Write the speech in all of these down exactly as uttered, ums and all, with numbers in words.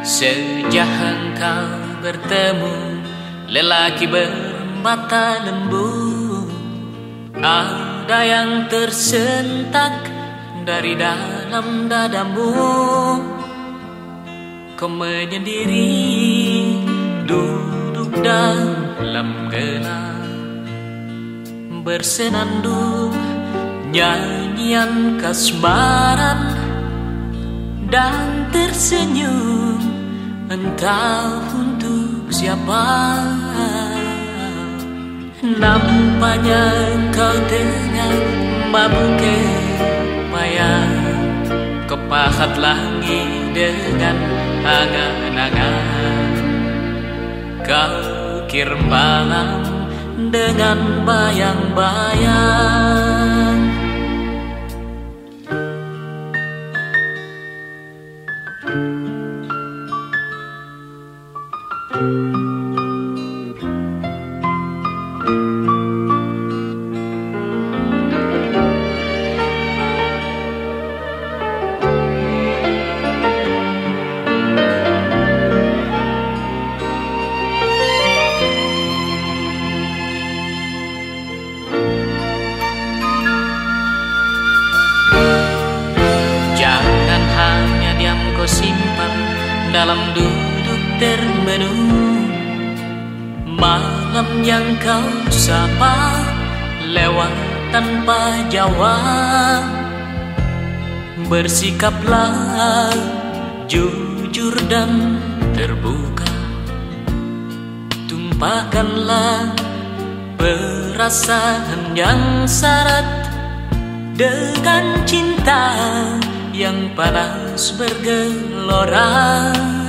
Sejak engkau bertemu lelaki bermata lembu, ada yang tersentak dari dalam dadamu. Kau menyendiri duduk dalam gelap, bersenandung nyanyian kasmaran dan tersenyum, entah untuk siapa. Nampaknya kau tengah mabuk payah, kau pahat langit dengan angan-angan. Kau ukir malam dengan bayang-bayang. Kau simpan dalam duduk termenung, malam yang kau sapa lewat tanpa jawab. Bersikaplah jujur dan terbuka, tumpahkanlah perasaan yang syarat dengan cinta yang panas bergelora.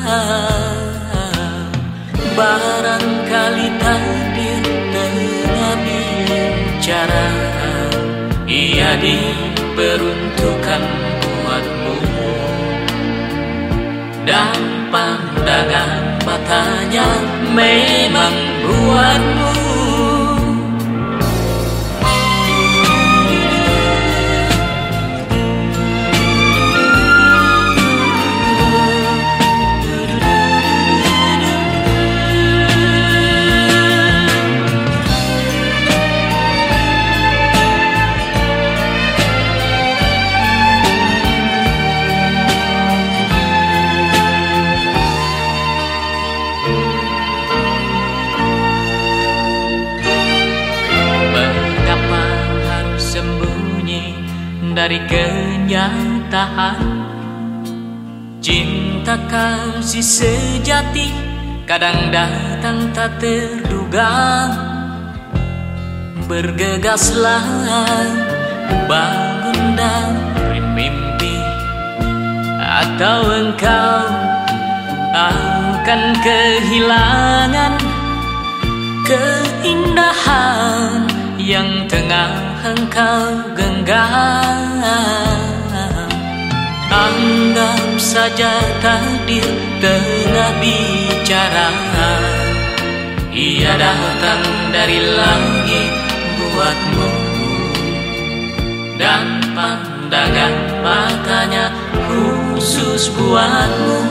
Barangkali takdir tengah bicara, ia diperuntukkan buatmu, dan pandangan matanya memang buatmu. Dari kenyataan, cinta kasih sejati kadang datang tak terduga. Bergegaslah, bangun dari mimpi, atau engkau akan kehilangan keindahan yang tengah engkau genggam. Anggap saja takdir tengah bicara, ia datang dari langit buatmu, dan pandangan matanya khusus buatmu.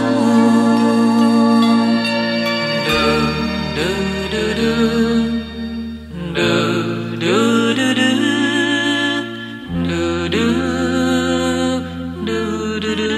Du, du, du, du. Du, du, du, du. Du, du, du, du, du.